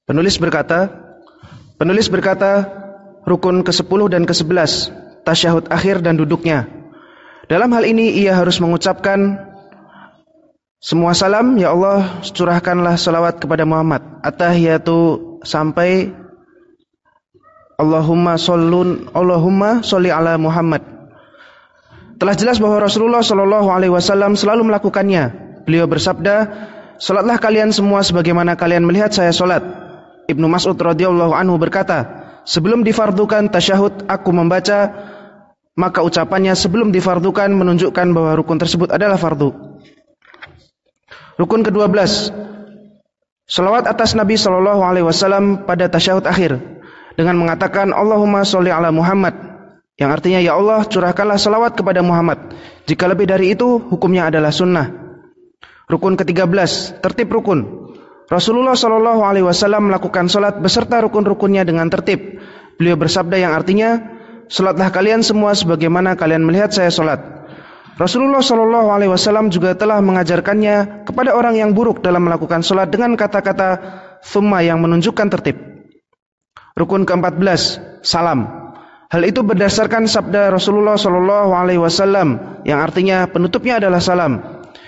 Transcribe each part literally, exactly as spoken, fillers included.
Penulis berkata, penulis berkata, rukun kesepuluh dan kesebelas, tasyahud akhir dan duduknya. Dalam hal ini ia harus mengucapkan semua salam, ya Allah curahkanlah salawat kepada Muhammad. At-tahiyatu sampai Allahumma shollun Allahumma sholli ala Muhammad. Telah jelas bahwa Rasulullah shallallahu alaihi wasallam selalu melakukannya. Beliau bersabda, "Salatlah kalian semua sebagaimana kalian melihat saya salat." Ibnu Mas'ud radhiyallahu anhu berkata, sebelum difardukan tasyahud aku membaca, maka ucapannya sebelum difardukan menunjukkan bahwa rukun tersebut adalah fardu. Rukun kedua belas, salawat atas Nabi shallallahu alaihi wasallam pada tasyahud akhir dengan mengatakan Allahumma sholli ala Muhammad, yang artinya ya Allah curahkanlah salawat kepada Muhammad. Jika lebih dari itu hukumnya adalah sunnah. Rukun ketiga belas, tertib rukun. Rasulullah shallallahu alaihi wasallam melakukan salat beserta rukun-rukunnya dengan tertib. Beliau bersabda yang artinya, salatlah kalian semua sebagaimana kalian melihat saya salat. Rasulullah shallallahu alaihi wasallam juga telah mengajarkannya kepada orang yang buruk dalam melakukan salat dengan kata-kata thumma yang menunjukkan tertib. Rukun keempat belas, salam. Hal itu berdasarkan sabda Rasulullah shallallahu alaihi wasallam yang artinya penutupnya adalah salam.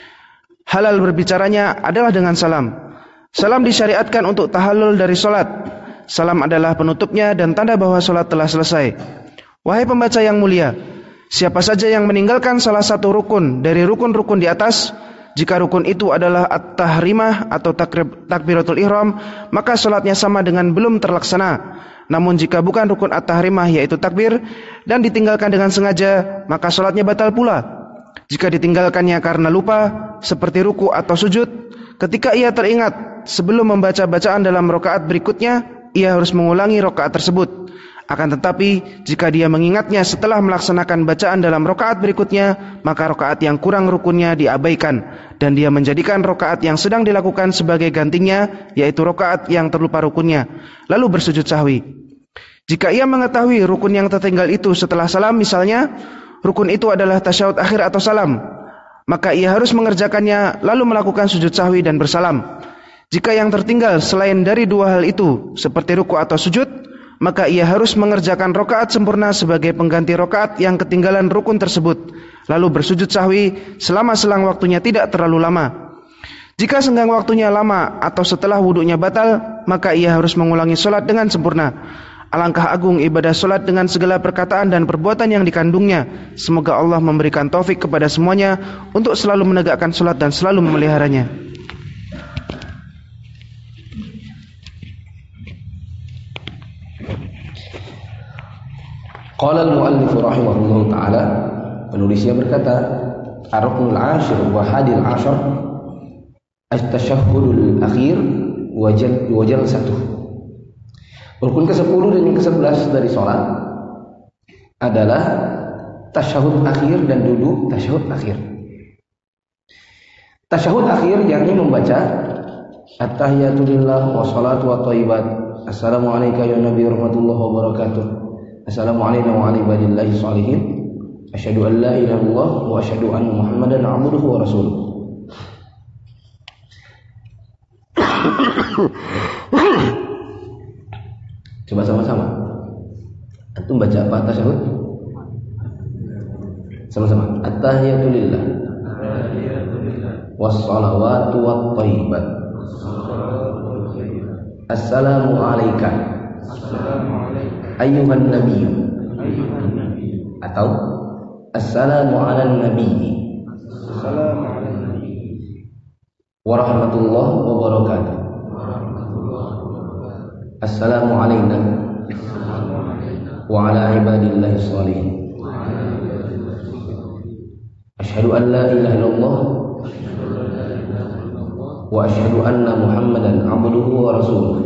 Halal berbicaranya adalah dengan salam. Salam disyariatkan untuk tahallul dari solat. Salam adalah penutupnya dan tanda bahwa solat telah selesai. Wahai pembaca yang mulia, siapa saja yang meninggalkan salah satu rukun dari rukun-rukun di atas, jika rukun itu adalah at-tahrimah atau takbiratul ihram, maka solatnya sama dengan belum terlaksana. Namun jika bukan rukun at-tahrimah yaitu takbir dan ditinggalkan dengan sengaja, maka solatnya batal pula. Jika ditinggalkannya karena lupa, seperti ruku atau sujud, ketika ia teringat sebelum membaca bacaan dalam rakaat berikutnya, ia harus mengulangi rakaat tersebut. Akan tetapi, jika dia mengingatnya setelah melaksanakan bacaan dalam rakaat berikutnya, maka rakaat yang kurang rukunnya diabaikan, dan dia menjadikan rakaat yang sedang dilakukan sebagai gantinya, yaitu rakaat yang terlupa rukunnya, lalu bersujud sahwi. Jika ia mengetahui rukun yang tertinggal itu setelah salam, misalnya, rukun itu adalah tasyahud akhir atau salam, maka ia harus mengerjakannya lalu melakukan sujud sahwi dan bersalam. Jika yang tertinggal selain dari dua hal itu seperti ruku atau sujud, maka ia harus mengerjakan rakaat sempurna sebagai pengganti rakaat yang ketinggalan rukun tersebut, lalu bersujud sahwi selama selang waktunya tidak terlalu lama. Jika senggang waktunya lama atau setelah wudunya batal, maka ia harus mengulangi solat dengan sempurna. Alangkah agung ibadah solat dengan segala perkataan dan perbuatan yang dikandungnya. Semoga Allah memberikan taufik kepada semuanya untuk selalu menegakkan solat dan selalu memeliharanya. Qala al-muallif rahimahullah ta'ala, penulisnya berkata, ar-ruknul ashir wa hadil ashar at-tashahhudul akhir wa jalsatuh. Rukun kesepuluh dan yang kesebelas dari sholat adalah tasyahud akhir dan duduk tasyahud akhir. Tasyahud akhir yakni membaca at-tahiyatu lillah wa salatu wa thayyibat. Assalamu alayka ya nabi rahmatullahi wa barakatuh. Assalamu alayna wa ala ibadillahi shalihin. Asyhadu an la ilaha illallah wa asyhadu anna Muhammadan abduhu wa rasuluh. Coba sama-sama. Antum baca apa tasyahud? Sama-sama. At-tahiyatu lillah. Was-salawatu wat-thayyibat. Assalamu alayka ayyuhan nabiyyu. Atau assalamu ala nabiyyi. Assalamu ala nabiyyi. Wa rahmatullahi wa barakatuh. Assalamu alayna wa ala ibadillahi shalihin. Asyhadu an la ilaha illallah wa asyhadu anna Muhammadan abduhu wa rasuluh.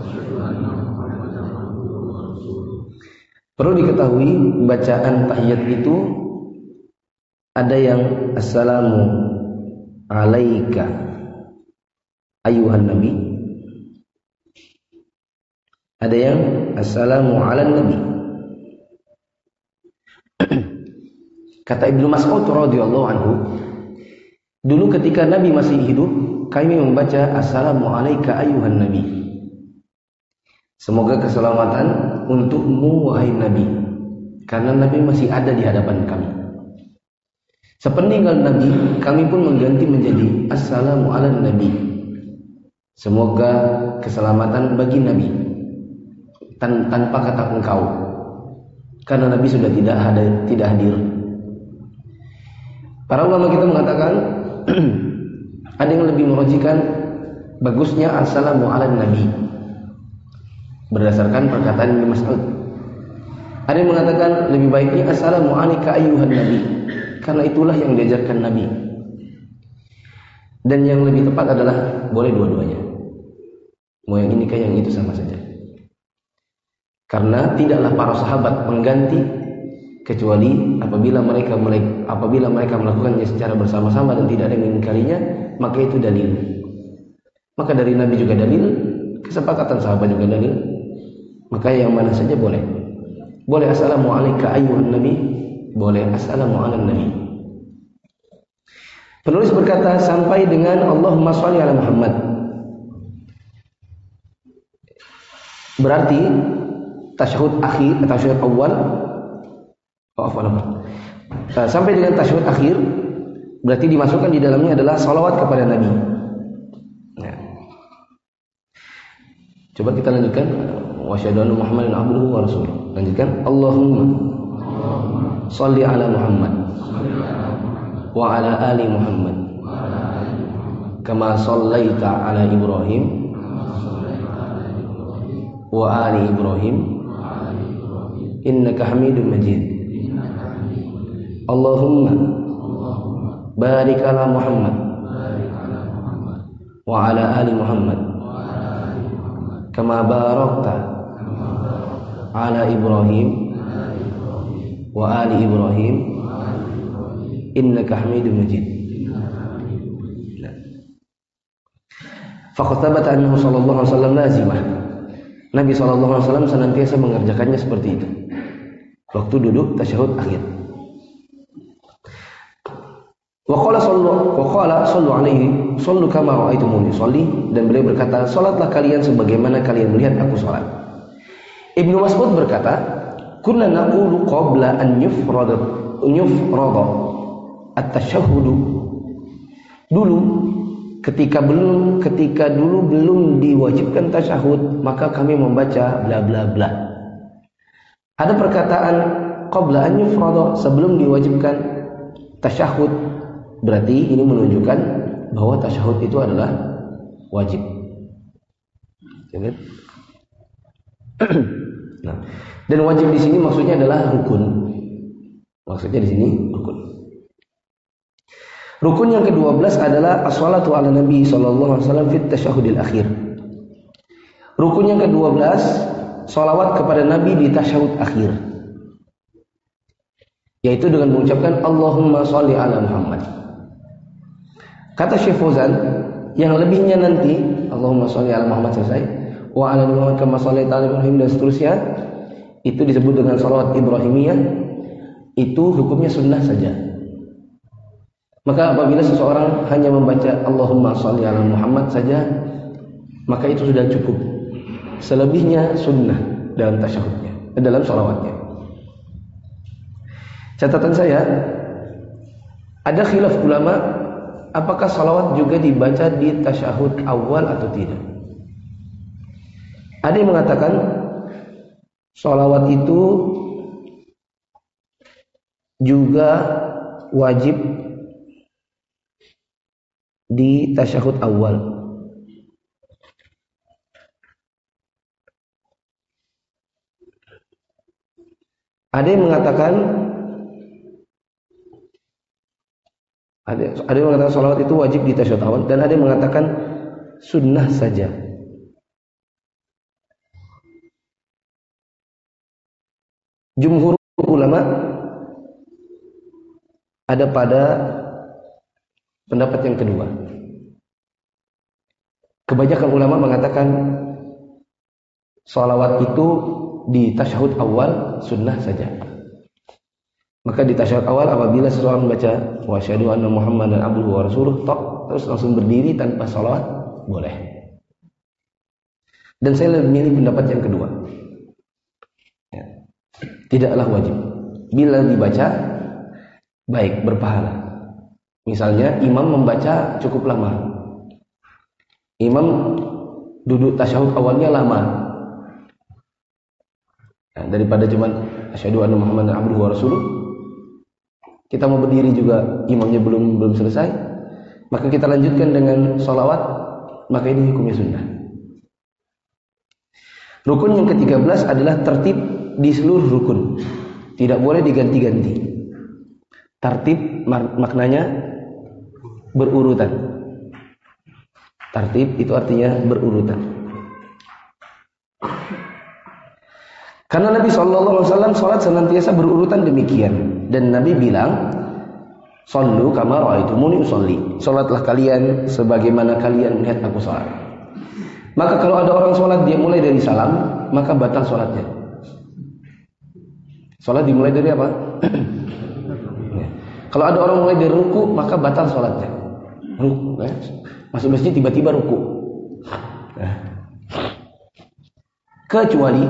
Perlu diketahui bacaan tahiyat itu ada yang assalamu alaika ayuhan nabi, ada yang assalamu ala nabi. Kata Ibnu Mas'ud radhiyallahu anhu, dulu ketika Nabi masih hidup, kami membaca assalamu alaika ayuhan nabi. Semoga keselamatan untukmu wahai Nabi, karena Nabi masih ada di hadapan kami. Sepeninggal Nabi, kami pun mengganti menjadi Assalamu ala Nabi. Semoga keselamatan bagi Nabi Tan tanpa kata engkau, karena Nabi sudah tidak hadir, tidak hadir. Para ulama kita mengatakan ada yang lebih merojikan bagusnya Assalamu ala Nabi berdasarkan perkataan Ibnu Mas'ud. Ada yang mengatakan lebih baiknya Assalamu alayka ayyuhan Nabi, karena itulah yang diajarkan Nabi. Dan yang lebih tepat adalah boleh dua-duanya. Mau yang ini kayak yang itu sama saja. Karena tidaklah para sahabat mengganti kecuali apabila mereka apabila mereka melakukannya secara bersama-sama dan tidak ada yang mengingkarinya, maka itu dalil. Maka dari Nabi juga dalil, kesepakatan sahabat juga dalil. Maka yang mana saja boleh. Boleh Assalamu alayka ayyuhan Nabi, boleh Assalamu ala Nabi. Penulis berkata sampai dengan Allahumma sholli ala Muhammad. Berarti tasyahud akhir, tasyahud awal, oh, apa nama? Sampai dengan tasyahud akhir, berarti dimasukkan di dalamnya adalah salawat kepada Nabi. Nah. Coba kita lanjutkan. Wa asyhadu anna Muhammadan abduhu wa rasuluh. Lanjutkan. Allahumma sholli ala Muhammad wa ala ali Muhammad kama shallaita ala Ibrahim wa ali Ibrahim innaka Hamidum Majid. Allahumma barik ala Muhammad wa ala ali Muhammad kama barakta ala Ibrahim wa ali Ibrahim innaka Hamidum Majid. Faqad thabata annahu sallallahu alaihi wasallam lazimah. Nabi sallallahu alaihi wasallam senantiasa mengerjakannya seperti itu waktu duduk tasyahud akhir. Wa qala sallu wa qala sallu alaihi sallu kama ra'aitumuni sholli, dan beliau berkata, salatlah kalian sebagaimana kalian melihat aku salat. Ibnu Mas'ud berkata, kunna naqulu qabla an yufrada yufrada at-tasyahhudu. Dulu ketika belum ketika dulu belum diwajibkan tasyahud, maka kami membaca bla bla bla. Ada perkataan qabla an yufrada, sebelum diwajibkan tasyahud, berarti ini menunjukkan bahwa tasyahud itu adalah wajib. Jangan. Nah, dan wajib di sini maksudnya adalah rukun. Maksudnya di sini rukun. Rukun yang kedua belas adalah as-salatu ala Nabi sallallahu alaihi wasallam fit tasyahudil akhir. Rukun yang kedua belas, salawat kepada Nabi di tasyahud akhir, yaitu dengan mengucapkan Allahumma sholli ala Muhammad. Kata Syekh Fauzan, yang lebihnya nanti Allahumma sholli ala Muhammad selesai, wa ala Muhammad kama shallaita ala Ibrahim dan seterusnya, itu disebut dengan salawat Ibrahimiyah. Itu hukumnya sunnah saja. Maka apabila seseorang hanya membaca Allahumma sholli ala Muhammad saja, maka itu sudah cukup. Selebihnya sunnah dalam tasyahudnya, dalam salawatnya. Catatan saya, ada khilaf ulama apakah salawat juga dibaca di tasyahud awal atau tidak. Ada yang mengatakan salawat itu juga wajib di tasyahud awal. Ada yang mengatakan ada, ada yang mengatakan salawat itu wajib di tasyahud awal, dan ada yang mengatakan sunnah saja. Jumhur ulama ada pada pendapat yang kedua. Kebanyakan ulama mengatakan salawat itu di tasyahud awal sunnah saja. Maka di tasyahud awal apabila seseorang membaca wa asyhadu anna Muhammadan abduhu wa rasuluh, tok, terus langsung berdiri tanpa salawat, boleh. Dan saya lebih milih pendapat yang kedua. Ya. Tidaklah wajib. Bila dibaca, baik, berpahala. Misalnya imam membaca cukup lama. Imam duduk tasyahud awalnya lama. Nah, daripada cuman asyhadu anna Muhammadan abduhu wa rasuluh, kita mau berdiri juga imamnya belum belum selesai, maka kita lanjutkan dengan sholawat, maka ini hukumnya sunnah. Rukun yang ketiga belas adalah tertib di seluruh rukun. Tidak boleh diganti-ganti. Tertib maknanya berurutan. Tertib itu artinya berurutan. Karena Nabi shallallahu alaihi wasallam salat senantiasa berurutan demikian, dan Nabi bilang, "Shallu kama ra'aitumuni usolli." Salatlah kalian sebagaimana kalian melihat aku salat. Maka kalau ada orang salat dia mulai dari salam, maka batal salatnya. Salat dimulai dari apa? Kalau ada orang mulai dari ruku, maka batal salatnya. Ruku, eh? Masuk masjid tiba-tiba ruku. Eh. Kecuali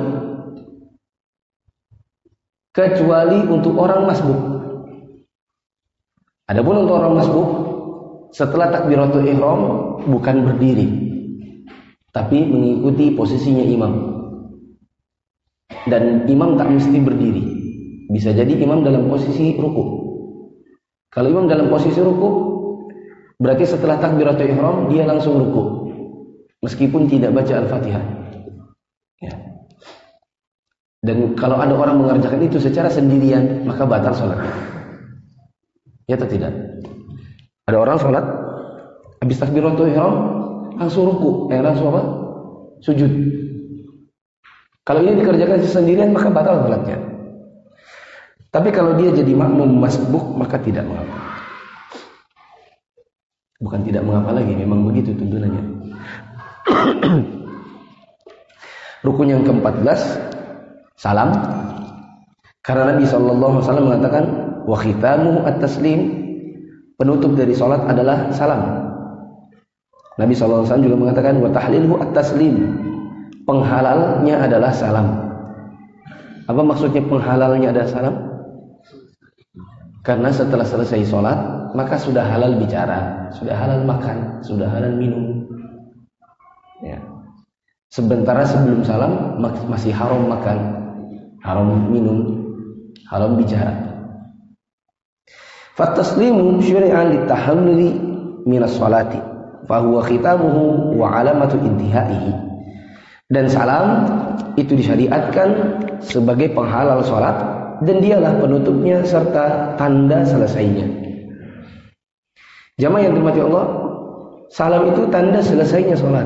kecuali untuk orang masbuk. Adapun untuk orang masbuk, setelah takbiratul ihram bukan berdiri, tapi mengikuti posisinya imam. Dan imam tak mesti berdiri. Bisa jadi imam dalam posisi ruku. Kalau imam dalam posisi ruku, berarti setelah takbiratul ihram dia langsung ruku, meskipun tidak baca Al-Fatihah. Ya. Dan kalau ada orang mengerjakan itu secara sendirian, maka batal sholatnya. Ya atau tidak? Ada orang sholat, habis takbiratul ihram langsung ruku, eh langsung apa? Sujud. Kalau ini dikerjakan sendirian, maka batal sholatnya. Tapi kalau dia jadi makmum masbuk, maka tidak mengapa. Bukan tidak mengapa lagi, memang begitu tuntunannya. Rukun yang keempat belas, salam. Karena Nabi shallallahu alaihi wasallam mengatakan, wa khitamuhu at-taslim, penutup dari salat adalah salam. Nabi shallallahu alaihi wasallam juga mengatakan, wa tahliluhu at-taslim, penghalalnya adalah salam. Apa maksudnya penghalalnya adalah salam? Karena setelah selesai sholat, maka sudah halal bicara, sudah halal makan, sudah halal minum. Ya. Sementara sebelum salam masih haram makan, haram minum, haram bicara. Fataslimu syuri'a litahalluli minas sholati, fahuwa khitamuhu wa alamatu intihaihi. Dan salam itu disyariatkan sebagai penghalal sholat, dan dialah penutupnya serta tanda selesainya. Jamaah yang dirahmati Allah, salam itu tanda selesainya sholat.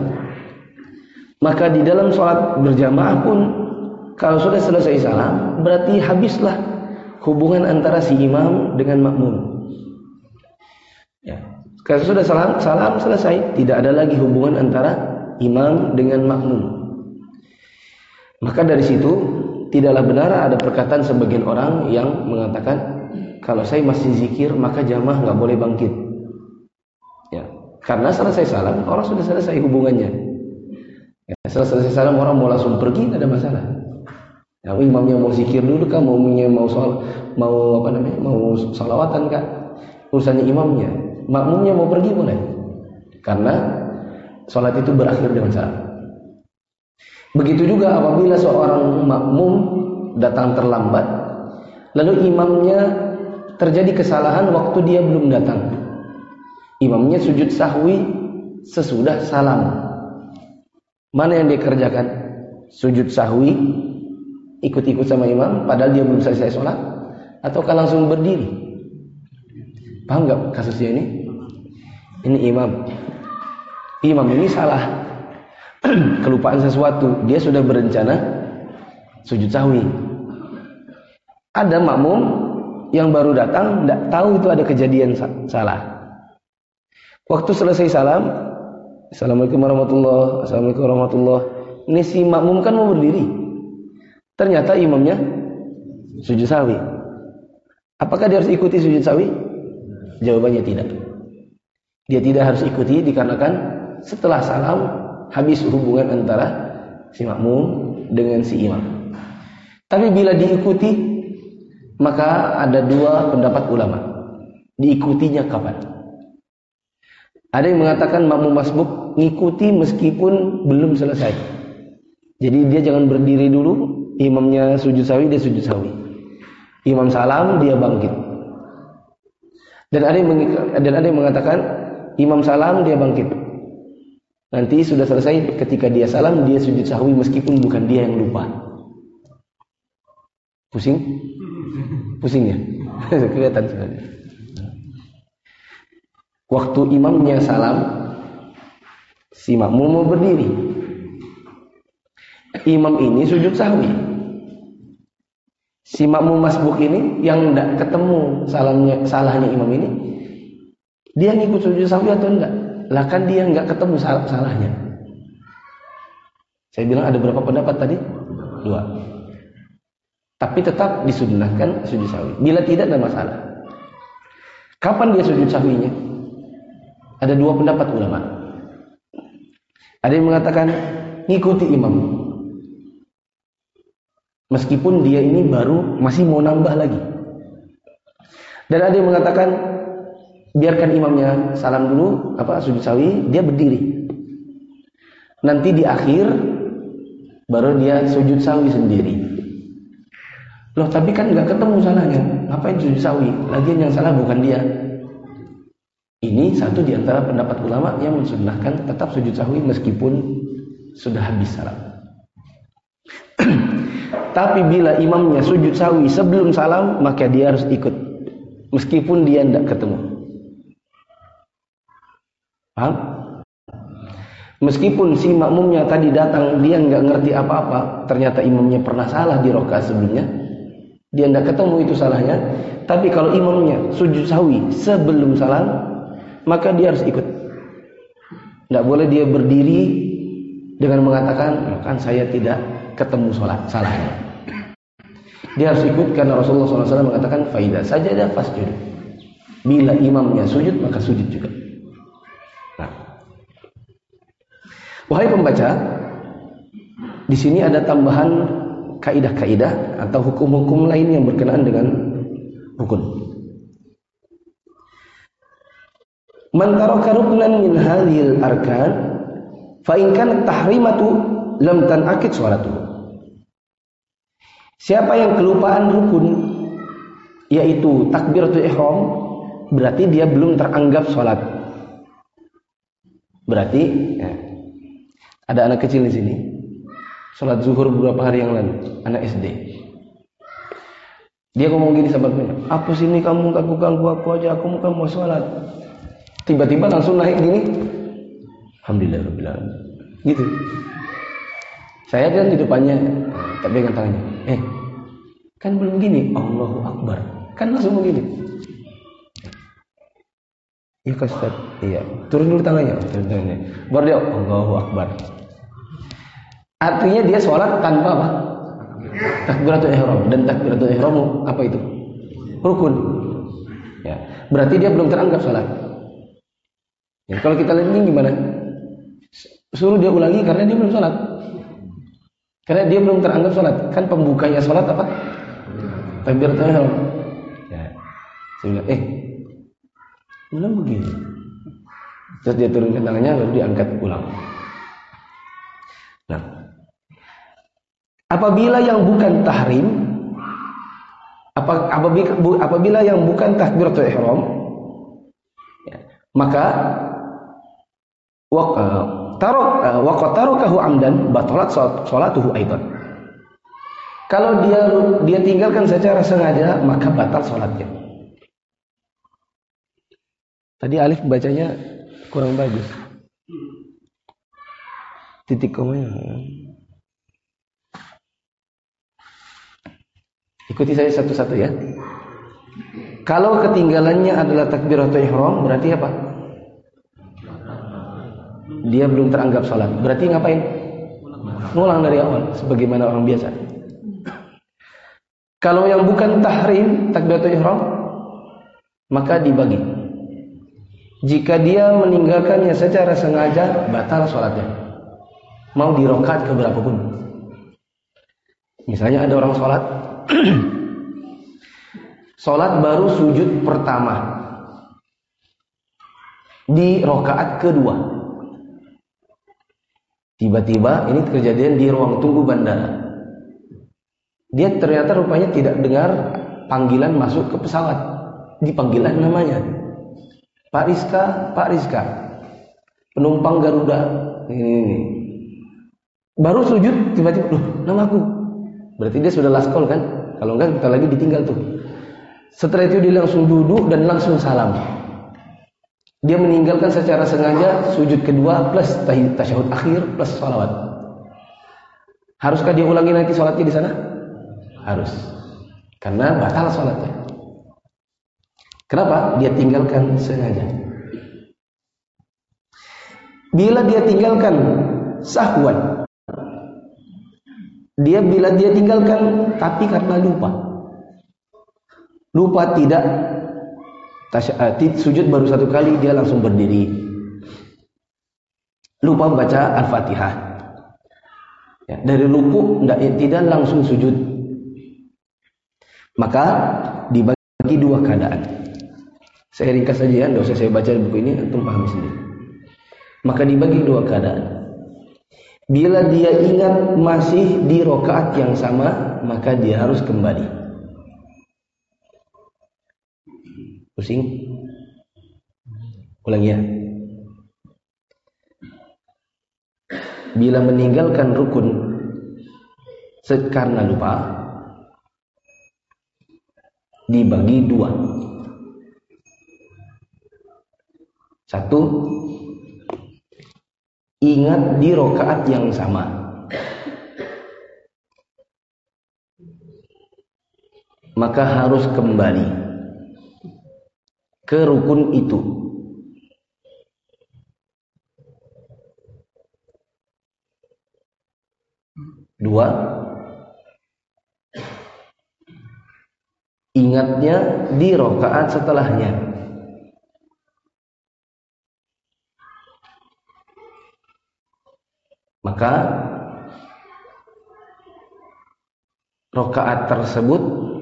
Maka di dalam sholat berjamaah pun, kalau sudah selesai salam, berarti habislah hubungan antara si imam dengan makmum. Ya. Kalau sudah salam, salam selesai, tidak ada lagi hubungan antara imam dengan makmum. Maka dari situ tidaklah benar ada perkataan sebagian orang yang mengatakan, kalau saya masih zikir maka jamaah nggak boleh bangkit. Ya, karena selesai salam orang sudah selesai hubungannya. Ya, selesai salam orang mau langsung pergi, tidak ada masalah. Ya, imamnya mau zikir dulu kah, mau mau soal, mau apa namanya, mau salawatan kah, urusannya imamnya. Makmumnya mau pergi boleh, karena sholat itu berakhir dengan salam. Begitu juga apabila seorang makmum datang terlambat, lalu imamnya terjadi kesalahan waktu dia belum datang. Imamnya sujud sahwi sesudah salam. Mana yang dia kerjakan? Sujud sahwi, ikut-ikut sama imam, padahal dia belum selesai sholat, ataukah langsung berdiri? Paham nggak kasusnya ini? Ini imam. Imam ini salah. Kelupaan sesuatu, dia sudah berencana sujud sahwi. Ada makmum yang baru datang, tidak tahu itu ada kejadian salah. Waktu selesai salam, Assalamualaikum warahmatullahi, Assalamualaikum warahmatullahi. Ini si makmum kan mau berdiri, ternyata imamnya sujud sahwi. Apakah dia harus ikuti sujud sahwi? Jawabannya tidak. Dia tidak harus ikuti dikarenakan setelah salam habis hubungan antara si makmum dengan si imam. Tapi bila diikuti, maka ada dua pendapat ulama. Diikutinya kapan? Ada yang mengatakan makmum masbuk ngikuti meskipun belum selesai. Jadi dia jangan berdiri dulu, imamnya sujud sahwi, dia sujud sahwi. Imam salam, dia bangkit. Dan ada yang dan ada yang mengatakan imam salam, dia bangkit. Nanti sudah selesai, ketika dia salam, dia sujud sahwi meskipun bukan dia yang lupa. Pusing? Pusing ya? Kelihatan sekali. Waktu imamnya salam, si makmum mau berdiri. Imam ini sujud sahwi. Si makmum masbuk ini yang tidak ketemu salamnya, salahnya imam ini, dia ngikut sujud sahwi atau enggak? Lah kan dia enggak ketemu salah, salahnya. Saya bilang ada berapa pendapat tadi? Dua. Tapi tetap disunnahkan sujud sahwi. Bila tidak ada masalah. Kapan dia sujud sahwinya? Ada dua pendapat ulama. Ada yang mengatakan ngikuti imam. Meskipun dia ini baru masih mau nambah lagi. Dan ada yang mengatakan biarkan imamnya salam dulu, apa sujud sahwi, dia berdiri. Nanti di akhir baru dia sujud sahwi sendiri. Loh, tapi kan nggak ketemu salahnya. Ngapain sujud sahwi? Lagian yang salah bukan dia. Ini satu di antara pendapat ulama yang mensunnahkan tetap sujud sahwi meskipun sudah habis salam. Tapi bila imamnya sujud sahwi sebelum salam, maka dia harus ikut meskipun dia tidak ketemu. Paham? Meskipun si makmumnya tadi datang, dia nggak ngerti apa-apa, ternyata imamnya pernah salah di rakaat sebelumnya, dia tidak ketemu itu salahnya. Tapi kalau imamnya sujud sahwi sebelum salam, maka dia harus ikut. Tidak boleh dia berdiri dengan mengatakan, kan saya tidak ketemu sholat salahnya. Dia harus ikut karena Rasulullah shallallahu alaihi wasallam mengatakan faida sajadah fasjud. Bila imamnya sujud maka sujud juga. Nah, wahai pembaca, di sini ada tambahan kaidah-kaidah atau hukum-hukum lain yang berkenaan dengan rukun. Man taraka ruknan min hadhil arkan fa in kanat tahrimatu lam tanaqid sholatuhu. Siapa yang kelupaan rukun, yaitu takbiratul ihram, berarti dia belum teranggap sholat. Berarti ya, ada anak kecil di sini, sholat zuhur beberapa hari yang lalu, anak S D. Dia ngomong gini sahabatnya, apa sih ini kamu ganggu aku aja, aku mau sholat. Tiba-tiba langsung naik gini, alhamdulillah rabbil alamin. Gitu. Saya kan di depannya, tapi pegang tangannya. Eh, kan belum gini, Allahu Akbar. Kan langsung begini. Iya Ustaz, iya. Turun dulu tangannya, turun tangannya. Baru dia Allahu Akbar. Artinya dia sholat tanpa apa? Takbiratul ihram. Dan takbiratul ihram apa itu? Rukun. Ya, berarti dia belum teranggap sholat. Ya, kalau kita lihat ini gimana? Suruh dia ulangi karena dia belum sholat. Karena dia belum teranggap sholat. Kan pembukanya sholat apa? Takbiratul ihram. Ya. Saya bilang, eh, belum begini. Terus dia turunkan tangannya lalu diangkat ulang. Nah, apabila yang bukan tahrim, apabila, apabila yang bukan takbiratul ihram, ya, maka waq tarok waqad tarakahu amdan batalat salatuhu aidan. Kalau dia dia tinggalkan secara sengaja maka batal salatnya. Tadi alif bacanya kurang bagus. Titik komanya. Ikuti saya satu-satu ya. Kalau ketinggalannya adalah takbiratul ihram berarti apa? Dia belum teranggap salat. Berarti ngapain? Ngulang dari awal sebagaimana orang biasa. Kalau yang bukan tahrim takbiratul ihram maka dibagi. Jika dia meninggalkannya secara sengaja batal salatnya. mau di rakaat keberapa pun. Misalnya ada orang sholat, sholat baru sujud pertama di rakaat kedua. Tiba-tiba ini kejadian di ruang tunggu bandara. Dia ternyata rupanya tidak dengar panggilan masuk ke pesawat. Dipanggilan namanya, Pak Rizka, Pak Rizka, penumpang Garuda. Ini, ini. Baru sujud tiba-tiba, loh, namaku. Berarti dia sudah last call kan? Kalau enggak kita lagi ditinggal tuh. Setelah itu dia langsung duduk dan langsung salam. Dia meninggalkan secara sengaja sujud kedua plus tasyahud akhir plus salawat. Haruskah dia ulangi nanti salatnya di sana? Harus. Karena batal salatnya. Kenapa? Dia tinggalkan sengaja. Bila dia tinggalkan sahwan, dia bila dia tinggalkan tapi karena lupa, lupa tidak tasyahud, sujud baru satu kali dia langsung berdiri, lupa baca Al-Fatihah, ya, dari lupa tidak, tidak langsung sujud, maka dibagi dua keadaan. Saya ringkas saja ya, tidak usah saya baca buku ini, antum pahami sendiri. Maka dibagi dua keadaan. Bila dia ingat masih di rakaat yang sama, maka dia harus kembali. Pusing? Ulangi ya. Bila meninggalkan rukun karena lupa, dibagi dua. Satu, ingat di rakaat yang sama, maka harus kembali ke rukun itu. Dua, ingatnya di rakaat setelahnya, maka rakaat tersebut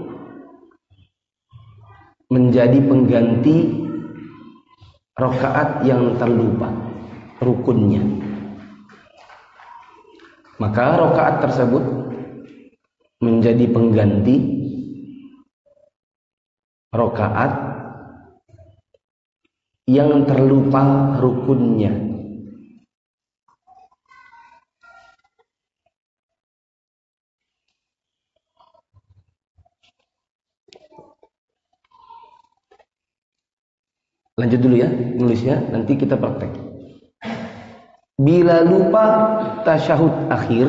menjadi pengganti rakaat yang terlupa rukunnya. Maka rakaat tersebut menjadi pengganti rakaat yang terlupa rukunnya. Lanjut dulu ya nulisnya, nanti kita praktek. Bila lupa tasyahud akhir,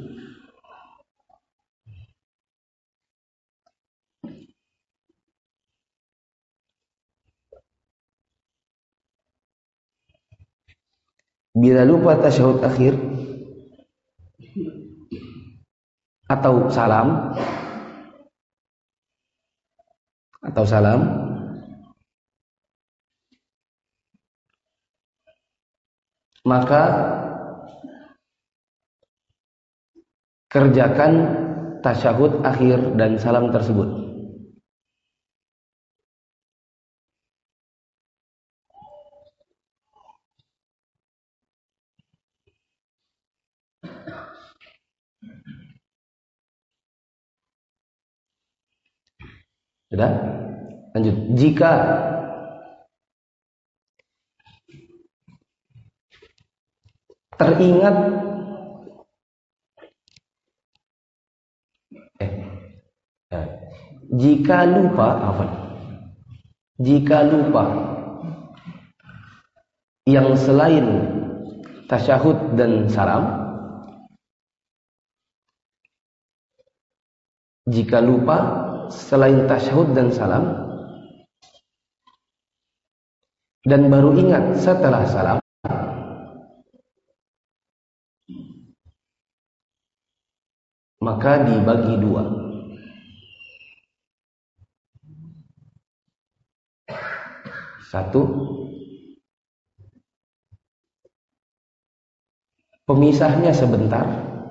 bila lupa tasyahud akhir atau salam atau salam maka kerjakan tasyahud akhir dan salam tersebut. Sudah? Lanjut. Jika teringat eh, eh jika lupa apa? Jika lupa yang selain tasyahud dan salam, jika lupa selain tasyahud dan salam dan baru ingat setelah salam, maka dibagi dua. Satu, pemisahnya sebentar,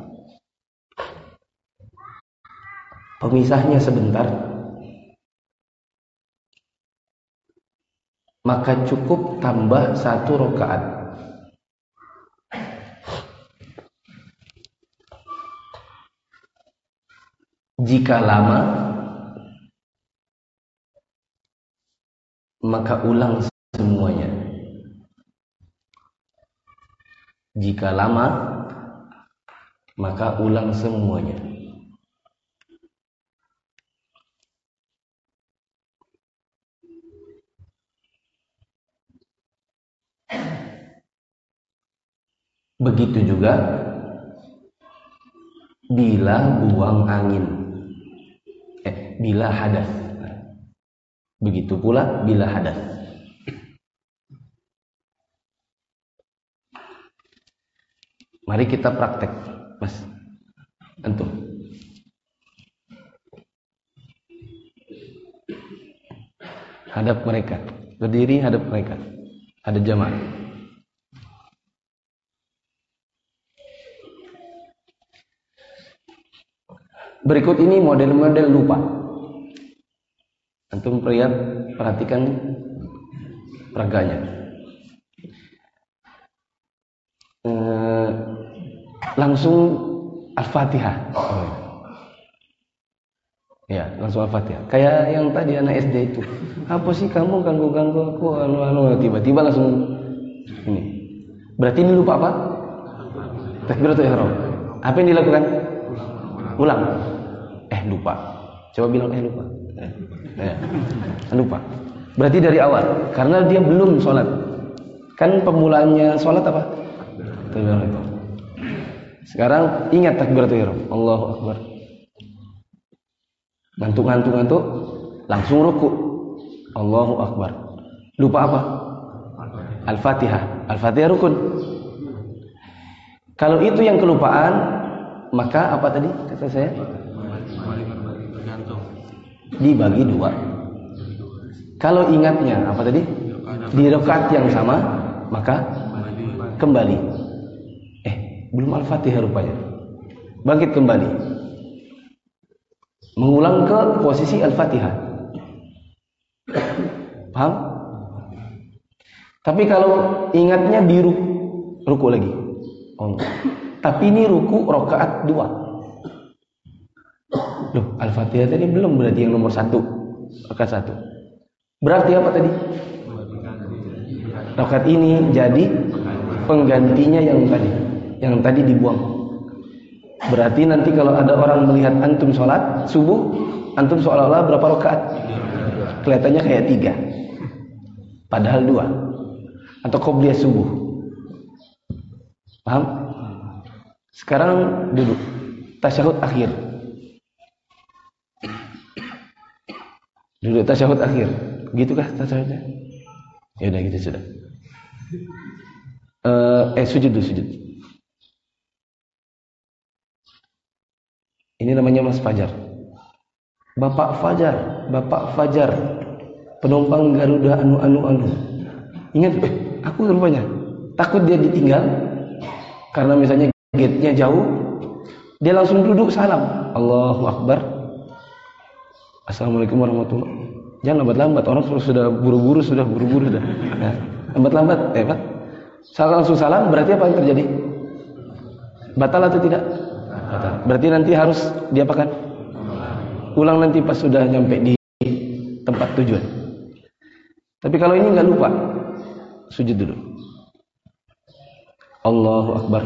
pemisahnya sebentar, maka cukup tambah satu rakaat. Jika lama, maka ulang semuanya. Jika lama, maka ulang semuanya. Begitu juga bila buang angin, eh, bila hadas. Begitu pula bila hadas. Mari kita praktek, Mas. Antum. Hadap mereka. Berdiri hadap mereka. Ada jamaah. Berikut ini model-model lupa. Antum lihat, perhatikan peraganya. Eh, langsung Al-Fatihah. Oh, ya, langsung Al-Fatihah. Kayak yang tadi anak S D itu. Apa sih kamu ganggu-ganggu aku? Anu-anu, tiba-tiba langsung ini. Berarti ini lupa apa? Takbiratul ihram. Apa yang dilakukan? Ulang. Eh lupa. Coba bilang eh lupa. Eh, eh, lupa. Berarti dari awal. Karena dia belum sholat. Kan pemulaannya sholat apa? Takbiratul ihram. Sekarang ingat takbiratul ihram. Allahu Akbar. Ngantuk-ngantuk-ngantuk, langsung ruku. Allahu Akbar. Lupa apa? Al-Fatihah. Al-Fatihah rukun. Kalau itu yang kelupaan, maka apa tadi kata saya? Dibagi dua. Kalau ingatnya apa tadi? Di rakaat yang sama, maka kembali. Eh, belum Al-Fatihah rupanya. Bangkit kembali. Mengulang ke posisi Al-Fatihah. Paham? Tapi kalau ingatnya di ruku, ruku lagi. Oh. Tapi ini ruku rakaat dua. Loh, Al-Fatihah tadi belum, berarti yang nomor satu, rakaat satu. Berarti apa tadi? Rakaat ini jadi penggantinya yang tadi, yang tadi dibuang. Berarti nanti kalau ada orang melihat antum sholat subuh, antum seolah-olah berapa rakaat? Kelihatannya kayak tiga, padahal dua. Atau qobliyah subuh. Paham? Sekarang duduk tasyahud akhir. Duduk tasyahud akhir. Gitukah tasyahudnya? Ya udah gitu sudah. Uh, eh sujud dulu sujud. Ini namanya Mas Fajar. Bapak Fajar, Bapak Fajar. Penumpang Garuda anu anu anu. Ingat, eh, aku rupanya takut dia ditinggal karena misalnya gate-nya jauh, dia langsung duduk salam. Allahu Akbar. Assalamualaikum warahmatullahi wabarakatuh. Jangan lambat-lambat, orang sudah buru-buru, sudah buru-buru dah. Nah, lambat-lambat, eh Pak. Salah langsung salam, berarti apa yang terjadi? Batal atau tidak? Batal. Berarti nanti harus diapakan? Ulang nanti pas sudah nyampe di tempat tujuan. Tapi kalau ini nggak lupa, sujud dulu. Allahu Akbar.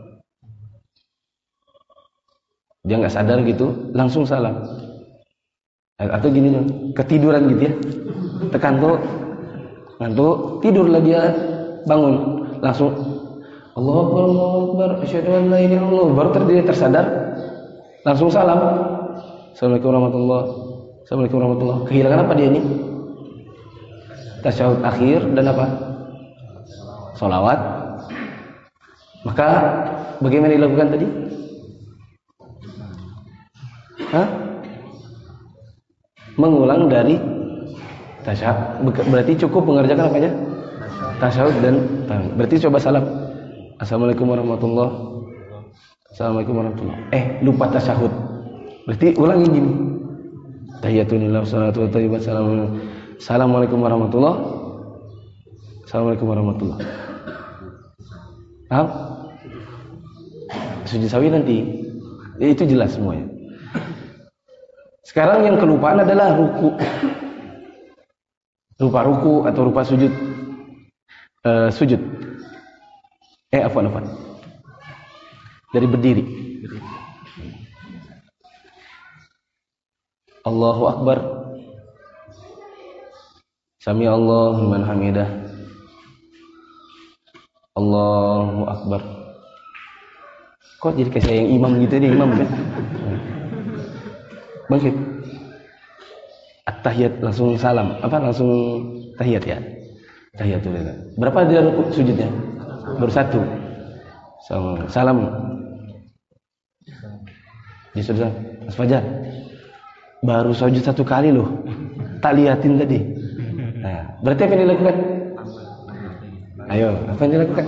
Dia nggak sadar gitu, langsung salam. Atau gini dong, ketiduran gitu ya, tekan tuh, ngantuk, tidurlah dia, bangun, langsung Allahu Akbar, Allahu Akbar, asyhadu an la ilaha illallah. Baru terjadi tersadar, langsung salam. Assalamualaikum warahmatullahi wabarakatuh. Assalamualaikum warahmatullahi wabarakatuh. Kehilangan apa dia ini? Tasyahud akhir dan apa? Sholawat. Maka bagaimana dilakukan tadi? Hah? Mengulang dari tasyahud. Berarti cukup mengerjakan apanya? Tasyahud dan berarti coba salam. Assalamualaikum warahmatullahi wabarakatuh. Assalamualaikum warahmatullahi wabarakatuh. Eh, lupa tasyahud. Berarti ulangi gini. Tahiyatulillah wassalatu wattayyibat. Assalamualaikum warahmatullahi wabarakatuh. Assalamualaikum warahmatullahi wabarakatuh. Paham? Sujud sawi nanti. Ya, itu jelas semuanya. Sekarang yang kelupaan adalah ruku. Lupa ruku atau lupa sujud. Uh, sujud. Eh, afwan, afwan. Dari berdiri. Allahu Akbar. Sami Allahu liman hamidah. Allahu Akbar. Kok jadi kayak saya yang imam gitu dia imam kan? Bangkit. At-tahiyat langsung salam. Apa langsung tahiyat ya? Tahiyatulillah. Berapa dia rukuk sujudnya? Baru satu. Salam. Salam. Di sujud Fajar. Baru sujud satu kali loh. Tak liatin tadi. Nah, berarti apa yang dilakukan? Ayo, apa yang dilakukan?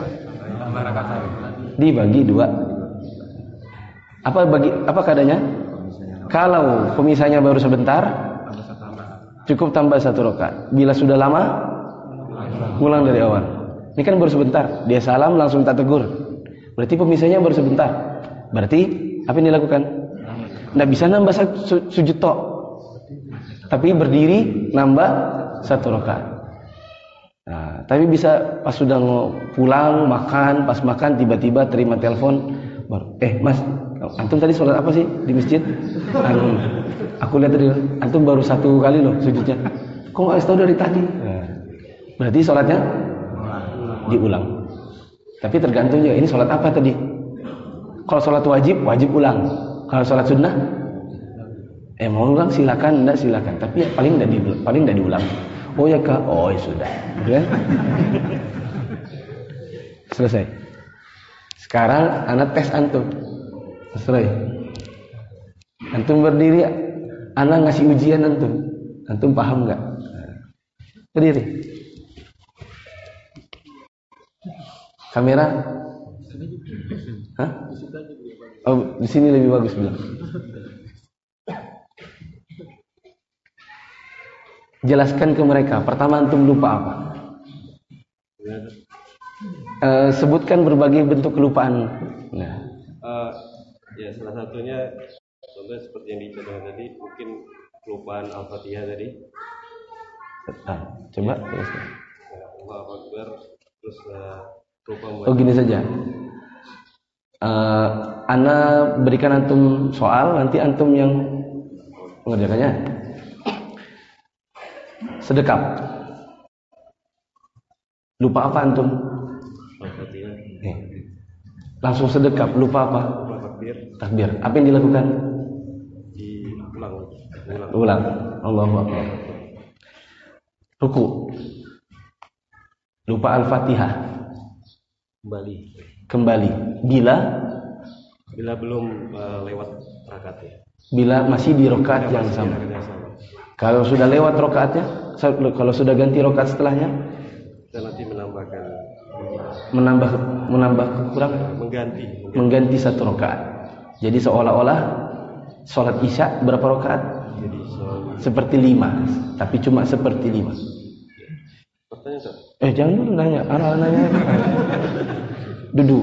Dibagi dua. Apa bagi apa keadaannya? Kalau pemisahnya baru sebentar, cukup tambah satu rakaat. Bila sudah lama, ulang dari awal. Ini kan baru sebentar. Dia salam langsung tak tegur. Berarti pemisahnya baru sebentar. Berarti apa yang dilakukan? Nggak bisa nambah su- sujud tok. Tapi berdiri nambah satu rakaat. Nah, tapi bisa pas sudah mau pulang makan, pas makan tiba-tiba terima telepon, baru, eh mas, antum tadi sholat apa sih di masjid? Antum, aku lihat tadi, antum baru satu kali loh sujudnya. Kok nggak tahu dari tadi? Nah, berarti sholatnya diulang. Tapi tergantung juga ini sholat apa tadi. Kalau sholat wajib, wajib ulang. Kalau sholat sunnah, eh mau ulang silakan, enggak silakan. Tapi ya, paling enggak di, paling enggak diulang. Oh ya kak, oh ya sudah. Ya? Selesai. Sekarang anak tes antum. Selesai. Antum berdiri, anak ngasih ujian antum. Antum paham nggak? Berdiri. Kamera? Hah? Oh, di sini lebih bagus bilang. Jelaskan ke mereka. Pertama antum lupa apa? Uh, sebutkan berbagai bentuk kelupaan. Nah. Uh, ya salah satunya contohnya seperti yang dicontohkan tadi, mungkin kelupaan Al-Fatihah tadi. Ah, coba. Ya. Allah Akbar. Terus uh, lupa membaca. Oh gini saja. Uh, ana berikan antum soal, nanti antum yang mengerjakannya. Sedekap. Lupa apa antum? Al-Fatihah. Eh. Langsung sedekap, lupa apa? Takbir. Takbir. Apa yang dilakukan? Diulang. Ulang. Ulang. Allahu Akbar. Ruku. Lupa Al-Fatihah. Kembali. Kembali. Bila? Bila belum uh, lewat rakaatnya. Bila masih di rakaat yang sama. Kalau sudah lewat rakaatnya, kalau sudah ganti rakaat setelahnya, kita nanti menambahkan menambah menambah kekurangan, mengganti mengganti, mengganti satu rakaat. Jadi seolah-olah sholat isya berapa rakaat? Jadi selalu seperti lima, tapi cuma seperti lima. pertanyaan Ustaz. Eh jangan dulu nanya, anak nanya. Duduk.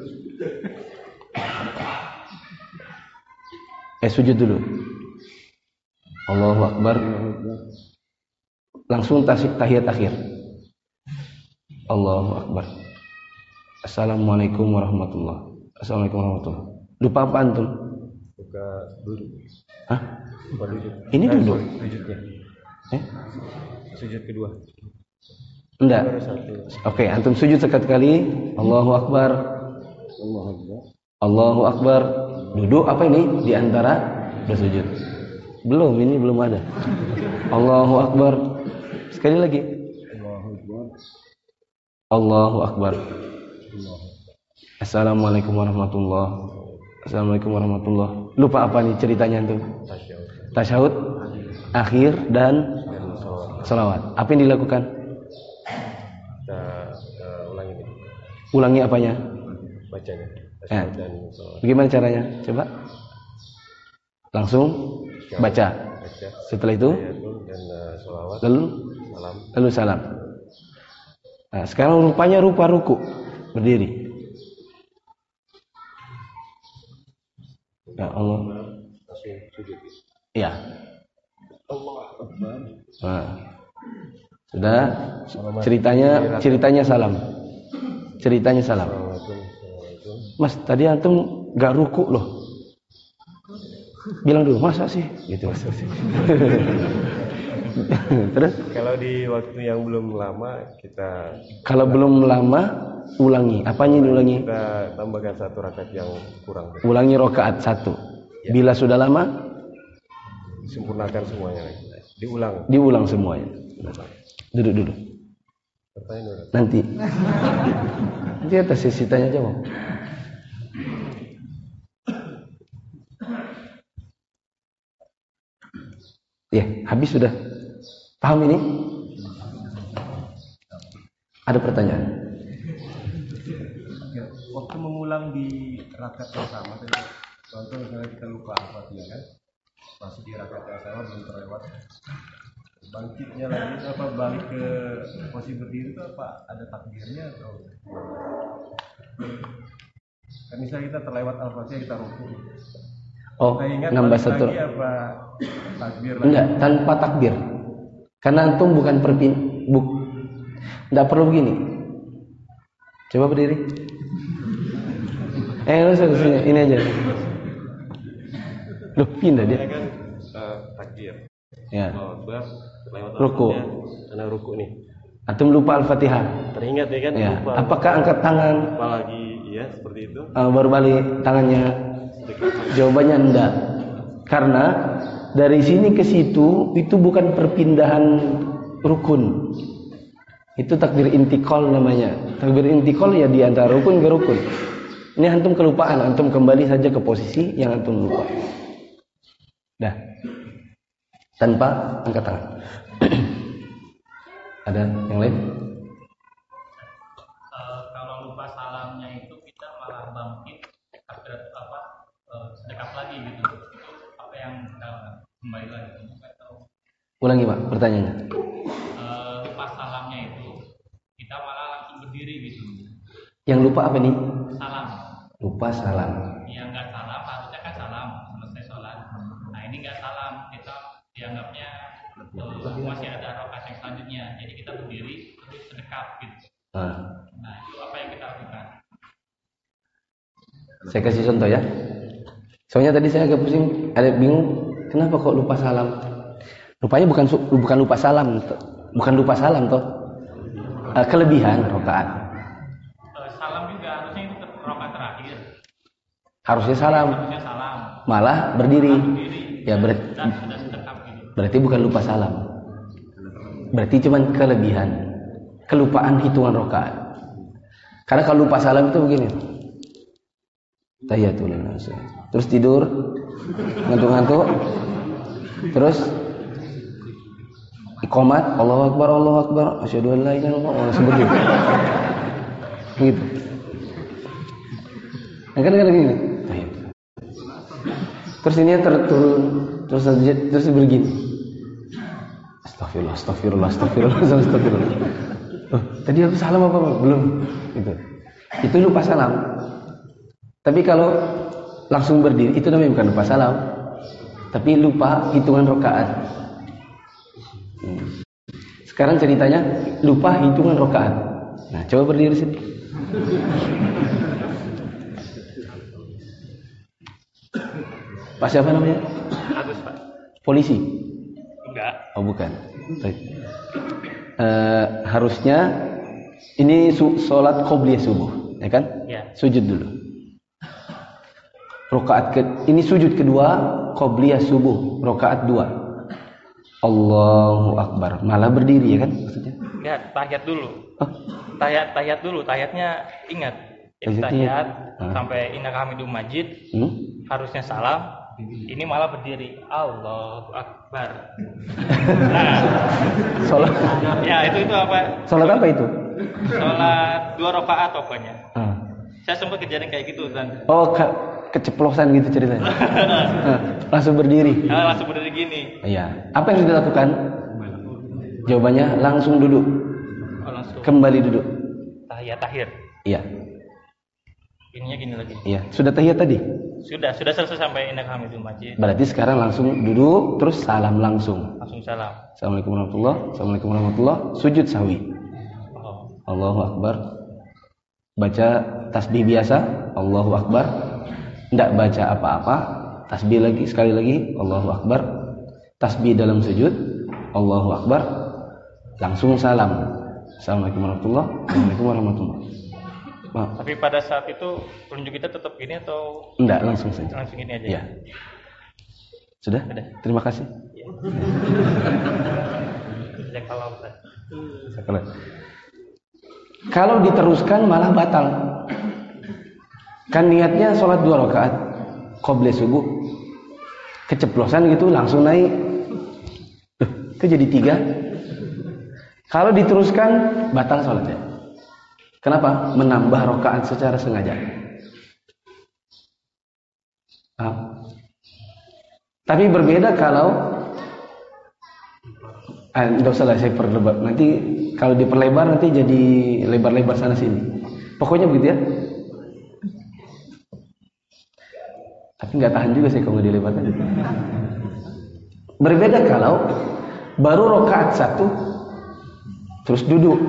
Eh sujud dulu. Allahu Akbar. Langsung tasik tahiyat akhir. Allahu Akbar. Assalamualaikum warahmatullahi. Assalamualaikum warahmatullahi. Lupa apa antum? Buka duduk. Hah? Buka duduk. Ini duduk. Sujudnya. Eh? Sujud kedua. Enggak. Baru satu. Oke, antum sujud sekali kali. Allahu Akbar. Allahu Akbar. Allahu Akbar. Duduk apa ini? Di antara bersujud. Belum, ini belum ada. Allahu Akbar. Sekali lagi. Allahu Akbar. Allahu Akbar. Assalamualaikum warahmatullahi. Assalamualaikum warahmatullahi. Lupa apa nih ceritanya tuh? Tasyahud. Tasyahud akhir dan salawat. Apa yang dilakukan? Kita uh, ulangi ini. Ulangi apanya? bacanya. Ya. Dan sholawat. Bagaimana caranya? Coba. Langsung baca. Baca. Setelah itu Tahiyatul dan uh, sholawat. lalu Salam. lalu salam. Nah, sekarang rupanya rupa ruku, berdiri. Ya Allah. Langsung sujud. Iya. Allah Akbar. Nah, sudah ceritanya ceritanya salam. Ceritanya salam. Assalamualaikum. Assalamualaikum. Mas, tadi antum gak ruku loh. Bilang dulu, masa sih? Gitu masa sih. Terus? Kalau di waktu yang belum lama kita Kalau belum lama, ulangi. Apanya diulangi? kita tambahkan satu rakaat yang kurang. Ulangi rokaat satu. Bila sudah lama, Sempurnakan semuanya lagi. Diulang. diulang semuanya. Duduk dulu. Pertanyaan dulu. Nanti. Nanti atas sesi tanya jawab. Ya, habis sudah. Paham ini? Ada pertanyaan? Ya, waktu mengulang di rakaat yang sama tadi, contoh misalnya kita lupa Al-Fatihah kan, masih di rakaat yang sama belum terlewat, bangkitnya lagi apa balik ke posisi berdiri itu apa ada takbirnya atau kan misalnya kita terlewat Al-Fatihah kita ruku, Oh, kita ingat nambah balik satu. lagi apa takbir lagi? Enggak, tanpa takbir. Karena antum bukan perpin buk. Enggak perlu begini. Coba berdiri. Eh, lu sini, ini aja. Loh, pindah dia. Ini kan uh, takbir. Ya. Allahu Akbar, terlewat Ruku. Al-Fatihah, karena ruku nih. Antum lupa Al-Fatihah. Teringat ya kan? Ya. Lupa. Apakah angkat tangan Apalagi ya seperti itu. uh, baru balik tangannya? Jawabannya enggak. Karena dari sini ke situ itu bukan perpindahan rukun. Itu takbir intikal namanya. Takbir intikal ya di antara rukun ke rukun. Ini antum kelupaan, antum kembali saja ke posisi yang antum lupa. Dah. Tanpa angkat tangan. Ada yang lain? Uh, kalau lupa salamnya itu kita malah bangkit takbir apa uh, sedekap lagi gitu. Itu apa yang uh, kembali lagi? Atau Ulangi, Pak, pertanyaannya. uh, lupa salamnya itu kita malah langsung berdiri gitu. Yang lupa apa nih? Salam. Lupa salam. Yang nggak salam harusnya kan salam selesai sholat. Nah ini nggak salam, kita dianggapnya uh, masih ada rakaat yang selanjutnya. Jadi kita berdiri terus sedekap gitu. Nah, Nah itu apa yang kita lakukan? saya kasih contoh ya. Soalnya tadi saya agak pusing, ada bingung, kenapa kok lupa salam? Rupanya bukan su- bukan lupa salam, toh. bukan lupa salam toh. Uh, kelebihan rakaat. Uh, salam juga harusnya itu ter- rakaat terakhir. Harusnya salam, Harusnya salam. malah berdiri. Berdiri. Ya ber- Dan sudah sedekap gitu. berarti bukan lupa salam. Berarti cuman kelebihan. Kelupaan hitungan rakaat. Karena kalau lupa salam itu begini. Tahiyatul nas. Terus tidur, ngantuk-ngantuk. Terus iqamat, Allahu Akbar, Allahu Akbar, asyhadu an la ilaha illallah, seperti itu. Gitu. Nah, kadang-kadang gini. Terus ini terturun, terus terus begini. Astagfirullah, astagfirullah, astagfirullah, astagfirullah. Oh, tadi aku salam apa belum? Gitu. Itu lupa salam. Tapi kalau langsung berdiri itu namanya bukan lupa salam, tapi lupa hitungan rakaat. Hmm. Sekarang ceritanya lupa hitungan rakaat. Nah, coba berdiri sini. Pak siapa namanya? Agus Pak. Polisi? Enggak. Oh bukan. Baik. Uh, harusnya ini su- sholat qobliyah subuh, ya kan? Ya. Sujud dulu. Rakaat ke ini sujud kedua qobliyah subuh, rakaat dua. Allahu Akbar. Malah berdiri ya kan maksudnya? Enggak, tahiyat dulu. Oh, Tahiyat tahiyat dulu, tahiyatnya ingat. Jadi Tahiyatnya- tahiyat Ah. sampai innaka hamidum majid, hmm? harusnya salam. Ini malah berdiri. Allahu Akbar. Nah, Sholat ya itu itu apa? sholat apa itu? Sholat dua rakaat pokoknya. Ah. Saya sempat kejadian kayak gitu dan Oh, ke keceplosan gitu ceritanya. Nah, langsung berdiri. ah, langsung berdiri gini. Iya. Apa yang harus dilakukan? Jawabannya langsung duduk. Oh, langsung. Kembali duduk. Tahiyat akhir. Iya. Ininya gini lagi. Iya. Sudah tahiyat tadi? Sudah, sudah selesai sampai innaka hamidul majid. Berarti sekarang langsung duduk terus salam langsung. Langsung salam. Assalamualaikum warahmatullahi Assalamualaikum warahmatullahi Sujud sahwi. Oh. Allahu Akbar. Baca tasbih biasa. Allahu Akbar. Tidak baca apa-apa. Tasbih lagi sekali lagi. Allahu Akbar. Tasbih dalam sujud. Allahu Akbar. Langsung salam. Assalamualaikum warahmatullahi Assalamualaikum warahmatullahi. Maaf. Tapi pada saat itu penunjuk kita tetap gini atau Enggak, langsung saja. langsung gini aja? Ya. Sudah? Sudah. Terima kasih. Jazakallahu khair. Kalau diteruskan malah batal. Kan niatnya sholat dua rakaat qobliyah subuh. Keceplosan gitu langsung naik. Loh, kok jadi tiga? Kalau diteruskan batal sholatnya. Kenapa? Menambah rakaat secara sengaja. Paham? Tapi berbeda kalau ah, enggak usah lah saya perlebar. Nanti kalau diperlebar nanti jadi lebar-lebar sana sini. Pokoknya begitu ya. Tapi nggak tahan juga saya kalau dilebarkan. Berbeda kalau baru rakaat satu terus duduk.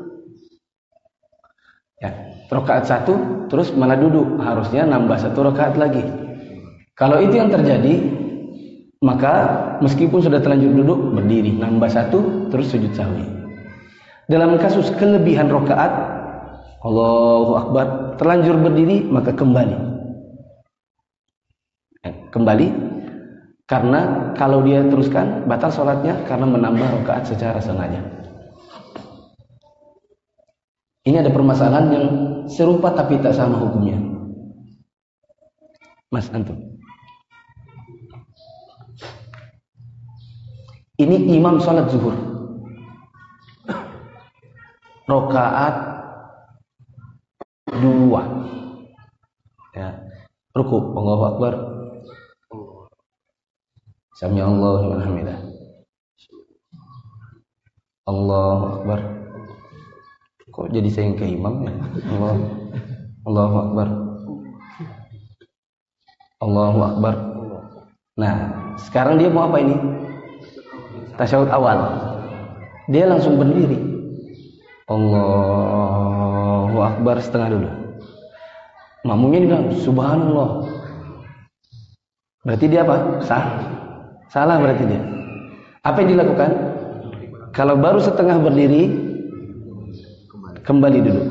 Ya, rakaat satu terus malah duduk, harusnya nambah satu rakaat lagi. Kalau itu yang terjadi, maka meskipun sudah terlanjur duduk, berdiri, nambah satu terus sujud sahwi. Dalam kasus kelebihan rakaat, Allahu Akbar, terlanjur berdiri, maka kembali. Eh, kembali karena kalau dia teruskan batal sholatnya karena menambah rakaat secara sengaja. Ini ada permasalahan yang serupa tapi tak sama hukumnya. Mas antum. Ini imam sholat zuhur. Rakaat dua. Ya. Ruku, Allahu Akbar. Sami Allahu liman hamidah. Allahu Akbar. Kok jadi saya yang ke imam ya? Allah, Allahu Akbar. Allahu Akbar. Nah, sekarang dia mau apa ini? Tasyahud awal. Dia langsung berdiri. Allahu Akbar setengah dulu. Makmumnya bilang Subhanallah. Berarti dia apa? Sah. Salah berarti dia. Apa yang dilakukan? Kalau baru setengah berdiri, kembali dulu.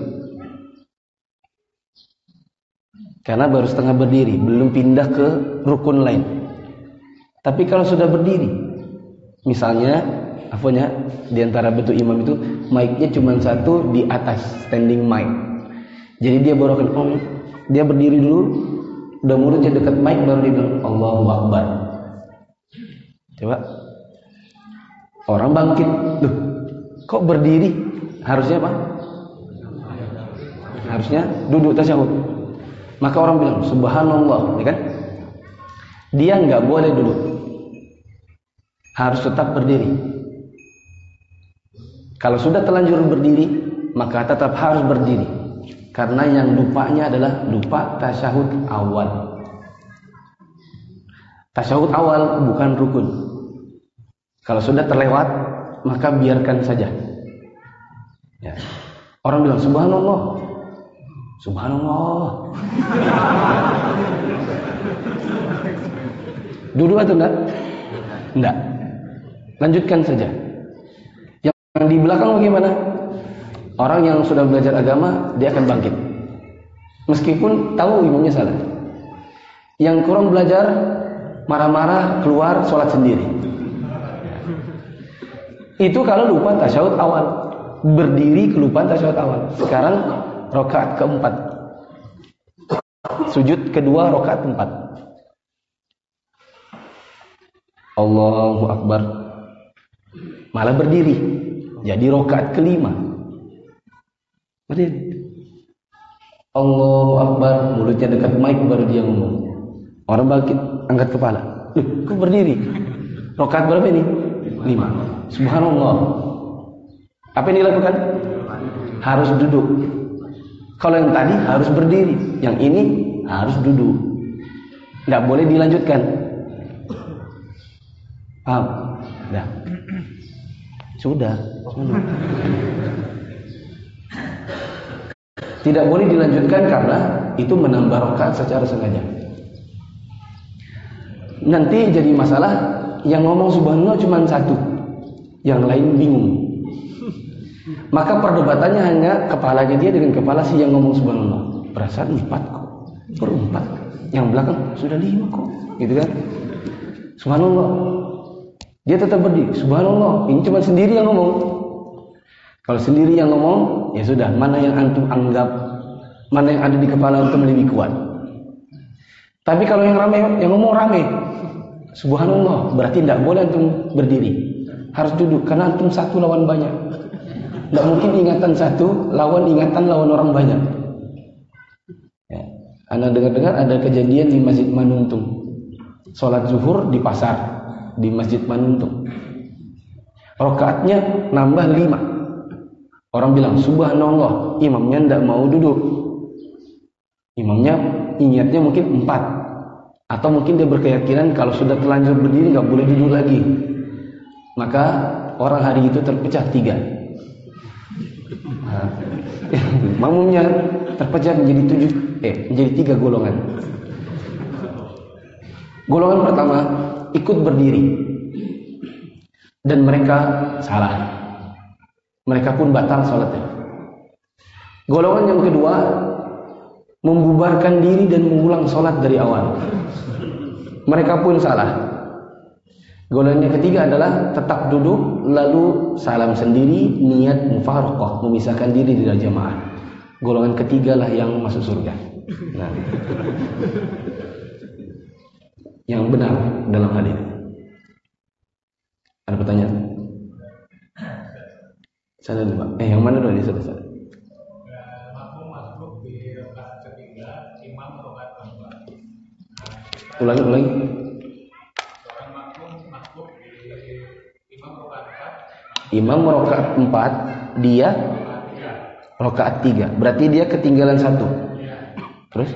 Karena baru setengah berdiri, belum pindah ke rukun lain. Tapi kalau sudah berdiri, misalnya, apanya di antara bentuk imam itu, mic-nya cuma satu di atas, standing mic. Jadi dia baru akan, oh, dia berdiri dulu, udah mulutnya dekat mic, baru dia bilang, Allahu Akbar. Coba. Orang bangkit, loh, kok berdiri? Harusnya apa? Harusnya duduk tasyahud. Maka orang bilang subhanallah, ya kan? Dia nggak boleh duduk, harus tetap berdiri. Kalau sudah terlanjur berdiri, maka tetap harus berdiri, karena yang lupanya adalah lupa tasyahud awal. Tasyahud awal bukan rukun. Kalau sudah terlewat, maka biarkan saja. Ya. Orang bilang subhanallah, subhanallah. Duduk atau enggak? Enggak. Lanjutkan saja. Yang di belakang bagaimana? Orang yang sudah belajar agama, dia akan bangkit. Meskipun tahu imamnya salah. Yang kurang belajar, marah-marah, keluar, sholat sendiri. Itu kalau lupa tasyahud awal. Berdiri kelupaan tasyahud awal. Sekarang rakaat keempat. Sujud kedua rakaat empat. Allahu Akbar. Malah berdiri. Jadi rakaat kelima. Berdiri. Allahu Akbar, mulutnya dekat mic baru dia ngomong. Orang bangkit, angkat kepala. Loh, kok berdiri? Rakaat berapa ini? Lima. Subhanallah. Apa yang dilakukan? Harus duduk. Kalau yang tadi harus berdiri, yang ini harus duduk. Tidak boleh dilanjutkan. Paham? Dah. Sudah. Sudah. Tidak boleh dilanjutkan karena itu menambah rakaat secara sengaja. Nanti jadi masalah yang ngomong subhanallah cuma satu, yang lain bingung. Maka perdebatannya hanya kepalanya dia dengan kepala si yang ngomong subhanallah. Perasaan empat kok, berempat. Yang belakang sudah lima kok, gitu kan? Subhanallah. Dia tetap berdiri. Subhanallah. Ini cuma sendiri yang ngomong. Kalau sendiri yang ngomong, ya sudah. Mana yang antum anggap, mana yang ada di kepala antum lebih kuat. Tapi kalau yang rame, yang ngomong rame, subhanallah, berarti tidak boleh antum berdiri. Harus duduk, karena antum satu lawan banyak. Tidak mungkin ingatan satu lawan ingatan lawan orang banyak. Ya. Anda dengar-dengar ada kejadian di Masjid Manuntung. Sholat zuhur di pasar, di Masjid Manuntung. Rakaatnya nambah lima. Orang bilang subhanallah, imamnya tidak mau duduk. Imamnya ingatnya mungkin empat, atau mungkin dia berkeyakinan kalau sudah terlanjur berdiri nggak boleh duduk lagi. Maka orang hari itu terpecah tiga. Nah, makmumnya terpecah menjadi tujuh, eh menjadi tiga golongan. Golongan pertama ikut berdiri dan mereka salah. Mereka pun batal sholatnya. Golongan yang kedua membubarkan diri dan mengulang sholat dari awal. Mereka pun salah. Golongan yang ketiga adalah tetap duduk lalu salam sendiri, niat mufaraqah, memisahkan diri dari jamaah. Golongan ketiga lah yang masuk surga. Nah, yang benar dalam hal ini. Ada pertanyaan? Sana dulu, Pak. Eh, yang mana dulu? Sana, sana. Ulangi, ulangi. Imam rakaat empat, dia rakaat tiga. Berarti dia ketinggalan satu. Terus?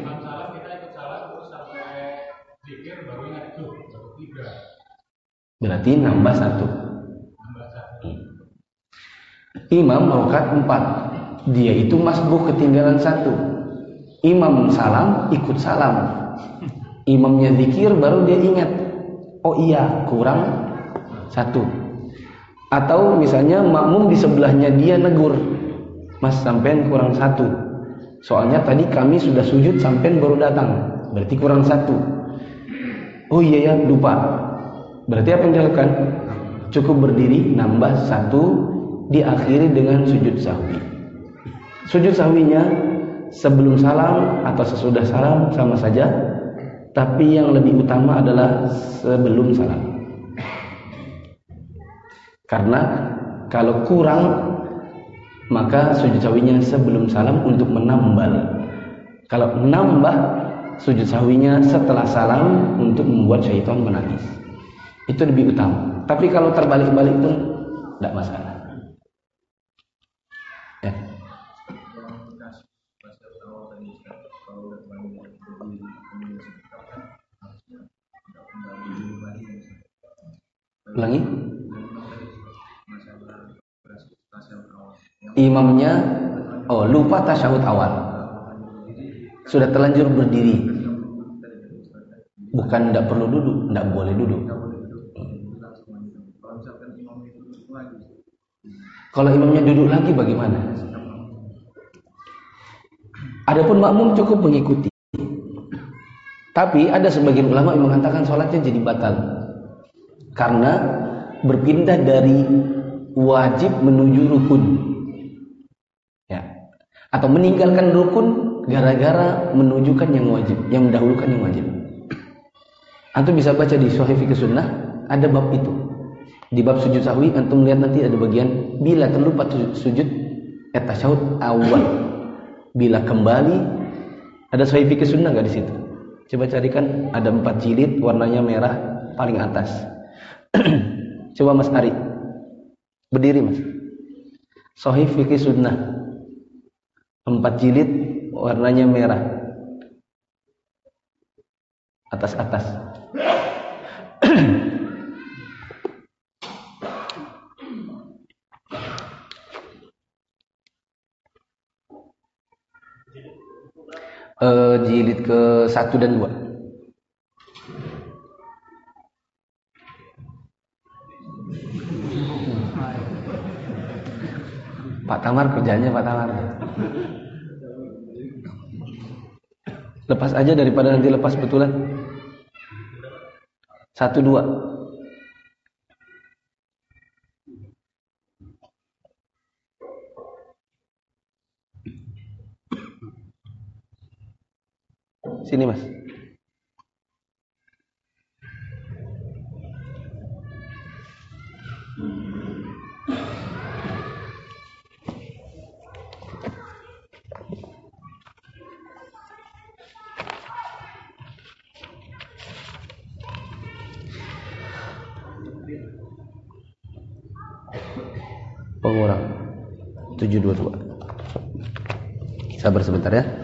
Berarti nambah satu. Imam rakaat empat, dia itu masbuk ketinggalan satu. Imam salam, ikut salam. Imamnya zikir, baru dia ingat, oh iya kurang satu. Atau misalnya makmum di sebelahnya dia negur, mas sampean kurang satu. Soalnya tadi kami sudah sujud sampean baru datang, berarti kurang satu. Oh iya ya, lupa. Berarti apa yang dilakukan? Cukup berdiri, nambah satu, diakhiri dengan sujud sahwi. Sujud sahwinya sebelum salam atau sesudah salam sama saja, tapi yang lebih utama adalah sebelum salam. Karena kalau kurang, maka sujud sahwinya sebelum salam untuk menambal. Kalau menambah, sujud sahwinya setelah salam untuk membuat syaitan menangis. Itu lebih utama. Tapi kalau terbalik-balik pun tidak masalah. Ya. Ulangi. Imamnya oh lupa tasyahud awal, sudah terlanjur berdiri, bukan tidak perlu duduk, tidak boleh duduk. Kalau imamnya duduk lagi bagaimana? Adapun makmum cukup mengikuti. Tapi ada sebagian ulama yang mengatakan sholatnya jadi batal karena berpindah dari wajib menuju rukun. Atau meninggalkan rukun gara-gara menunjukkan yang wajib, yang mendahulukan yang wajib. Antum bisa baca di Sahih Fiqh Sunnah, ada bab itu. Di bab sujud sahwi, antum lihat nanti ada bagian bila terlupa sujud at-tasyahud awal. Bila kembali Ada sahih fikih sunnah nggak di situ? Coba carikan, ada empat jilid, warnanya merah, paling atas. Coba Mas Ari, berdiri Mas. Sahih fikih sunnah, empat jilid, warnanya merah, atas atas. Uh, jilid ke satu dan dua. Pak Tamar kerjanya Pak Tamar. Lepas aja daripada nanti lepas betulan. Satu dua. Sini Mas. Pengurang tujuh dua dua. Sabar sebentar ya.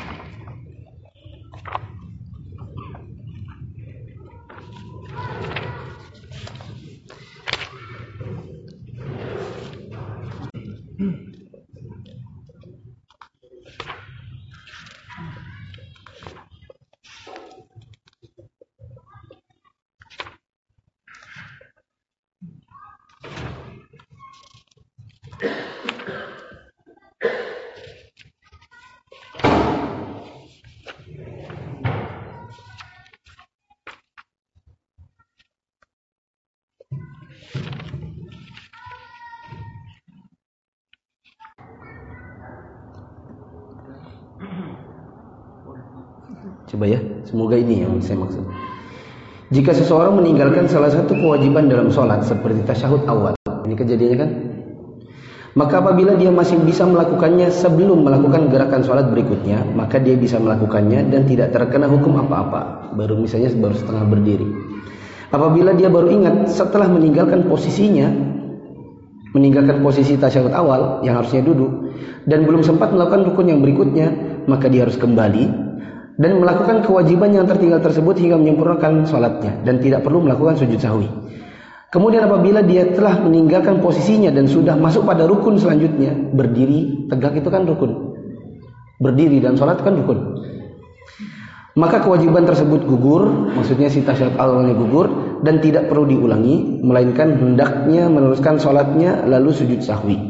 Coba ya, semoga ini yang saya maksud. Jika seseorang meninggalkan salah satu kewajiban dalam sholat seperti tasyahud awal, ini kejadiannya kan, maka apabila dia masih bisa melakukannya sebelum melakukan gerakan sholat berikutnya, maka dia bisa melakukannya dan tidak terkena hukum apa-apa. Baru misalnya baru setengah berdiri. Apabila dia baru ingat setelah meninggalkan posisinya, meninggalkan posisi tasyahud awal yang harusnya duduk, dan belum sempat melakukan rukun yang berikutnya, maka dia harus kembali dan melakukan kewajiban yang tertinggal tersebut hingga menyempurnakan sholatnya, dan tidak perlu melakukan sujud sahwi. Kemudian apabila dia telah meninggalkan posisinya dan sudah masuk pada rukun selanjutnya, berdiri tegak itu kan rukun, berdiri dan sholat kan rukun, maka kewajiban tersebut gugur, maksudnya si tasyahud awalnya gugur dan tidak perlu diulangi, melainkan hendaknya meneruskan sholatnya lalu sujud sahwi.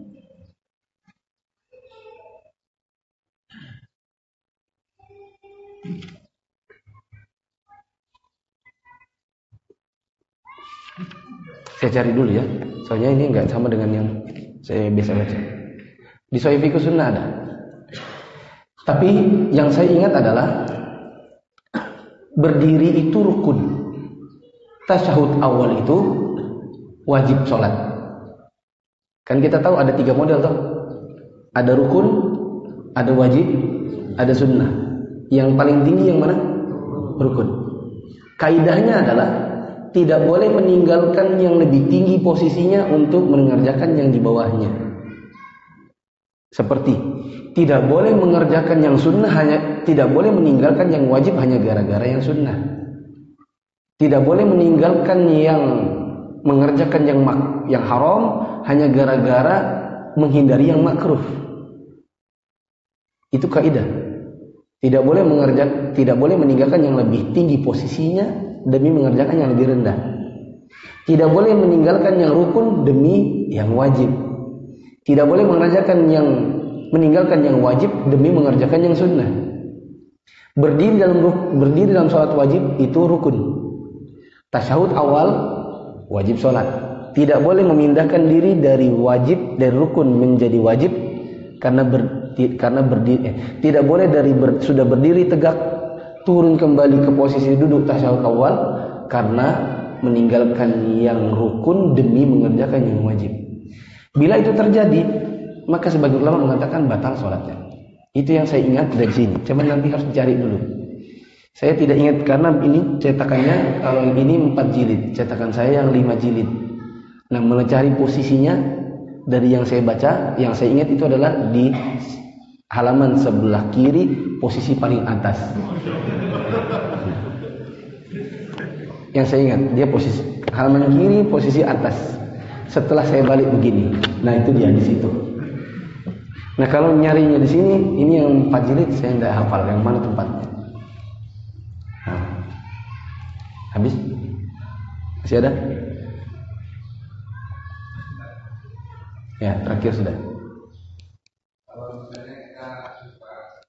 Saya cari dulu ya, soalnya ini enggak sama dengan yang saya biasa baca. Di Sahih Fiqh Sunnah ada. Tapi yang saya ingat adalah berdiri itu rukun. Tasyahud awal itu wajib sholat. Kan kita tahu ada tiga model toh. Ada rukun, ada wajib, ada sunnah. Yang paling tinggi yang mana? Rukun. Kaidahnya adalah tidak boleh meninggalkan yang lebih tinggi posisinya untuk mengerjakan yang di bawahnya. Seperti tidak boleh mengerjakan yang sunnah hanya, tidak boleh meninggalkan yang wajib hanya gara-gara yang sunnah. Tidak boleh meninggalkan yang mengerjakan yang mak, yang haram hanya gara-gara menghindari yang makruh. Itu kaidah. Tidak boleh mengerjakan, tidak boleh meninggalkan yang lebih tinggi posisinya demi mengerjakan yang lebih rendah. Tidak boleh meninggalkan yang rukun demi yang wajib. Tidak boleh mengerjakan yang meninggalkan yang wajib demi mengerjakan yang sunnah. Berdiri dalam berdiri dalam sholat wajib itu rukun. Tasyahud awal wajib sholat. Tidak boleh memindahkan diri dari wajib dari rukun menjadi wajib karena ber, karena berdiri. Eh, tidak boleh dari ber, sudah berdiri tegak turun kembali ke posisi duduk tasyahud awal karena meninggalkan yang rukun demi mengerjakan yang wajib. Bila itu terjadi, maka sebagian ulama mengatakan batal sholatnya. Itu yang saya ingat dari sini. Cuman nanti harus dicari dulu. Saya tidak ingat karena ini cetakannya, kalau yang ini empat jilid, cetakan saya yang lima jilid. Nah, mencari posisinya dari yang saya baca, yang saya ingat itu adalah di halaman sebelah kiri, posisi paling atas. Yang saya ingat, dia posisi halaman kiri, posisi atas. Setelah saya balik begini, nah itu dia di situ. Nah, kalau nyarinya di sini, ini yang empat jilid saya tidak hafal yang mana tempatnya. Nah, habis? Masih ada? Ya, terakhir sudah. Kalau misalnya kita suka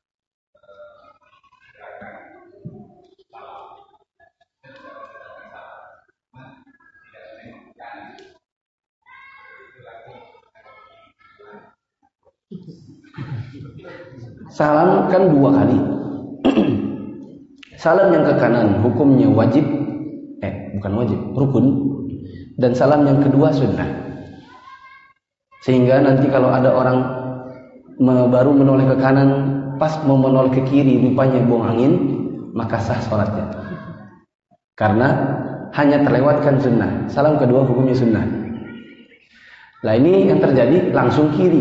gerakan salam, tidak menentukan itu lagi. Salam kan dua kali. Salam yang ke kanan hukumnya wajib, eh bukan wajib, rukun. Dan salam yang kedua sunnah. Sehingga nanti kalau ada orang baru menoleh ke kanan, pas mau menoleh ke kiri rupanya buang angin, maka sah sholatnya. Karena hanya terlewatkan sunnah. Salam kedua hukumnya sunnah. Nah, ini yang terjadi langsung kiri.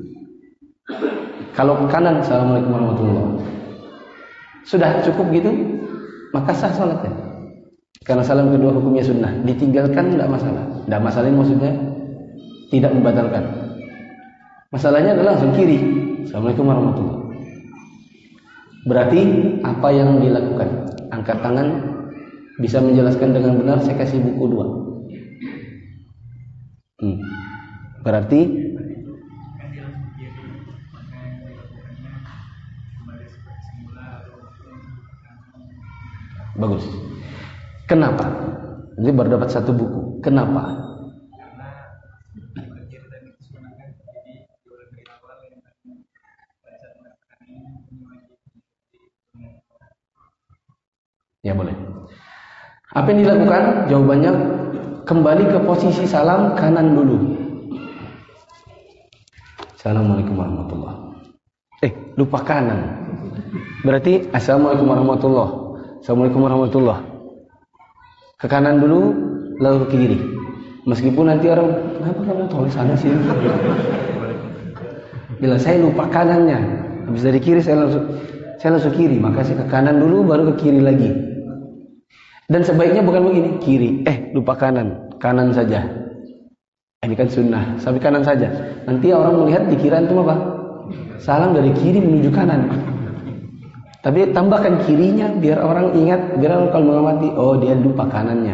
Kalau ke kanan, assalamualaikum warahmatullahi wabarakatuh, sudah cukup gitu, maka sah sholatnya. Karena salam kedua hukumnya sunnah. Ditinggalkan tidak masalah. Tidak masalah ini maksudnya tidak membatalkan. Masalahnya adalah langsung kiri. Assalamualaikum warahmatullahi wabarakatuh. Berarti apa yang dilakukan? Angkat tangan. Bisa menjelaskan dengan benar, saya kasih buku dua. Hmm. Berarti bagus. Kenapa? Ini baru dapat satu buku. Kenapa? Ya boleh. Apa yang dilakukan? Jawabannya kembali ke posisi salam kanan dulu. Assalamualaikum warahmatullahi wabarakatuh. Eh, lupa kanan. Berarti assalamualaikum warahmatullahi wabarakatuh. Assalamualaikum warahmatullahi wabarakatuh. Ke kanan dulu, lalu ke kiri. Meskipun nanti orang, kenapa kamu tulis sana sih? Bila saya lupa kanannya, habis dari kiri saya langsung saya langsung kiri, maka saya ke kanan dulu, baru ke kiri lagi. Dan sebaiknya bukan begini, kiri, eh lupa kanan, kanan saja. Ini kan sunnah, sampai kanan saja. Nanti orang melihat dikira itu apa? Salam dari kiri menuju kanan. Tapi tambahkan kirinya biar orang ingat, biar orang kalau mengamati, oh dia lupa kanannya.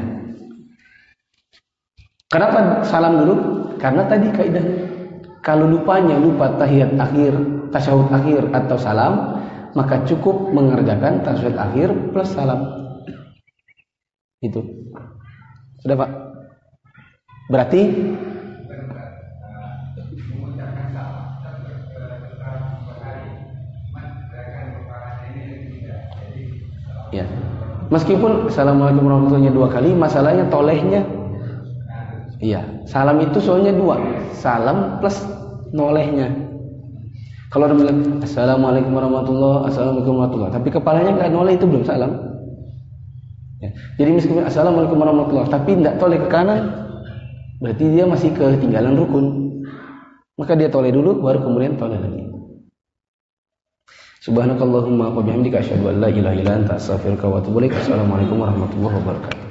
Kenapa salam dulu? Karena tadi kaidahnya, kalau lupanya lupa tahiyat akhir, tasyahud akhir atau salam, maka cukup mengerjakan tasyahud akhir plus salam. Itu. Sudah, Pak? Berarti ya. Meskipun assalamualaikum warahmatullahi wabarakatuh dua kali, masalahnya tolehnya. Iya, salam itu soalnya dua. Salam plus nolehnya. Kalau orang bilang assalamualaikum warahmatullahi, assalamualaikum warahmatullahi, tapi kepalanya nggak noleh, itu belum salam. Ya. Jadi meskipun assalamualaikum warahmatullahi, tapi tidak toleh ke kanan, berarti dia masih ketinggalan rukun. Maka dia toleh dulu, baru kemudian toleh lagi. Subhanakallahumma wa bihamdika asyhadu an la ilaha illa anta astaghfiruka wa atubu ilaik. Assalamualaikum warahmatullahi wabarakatuh.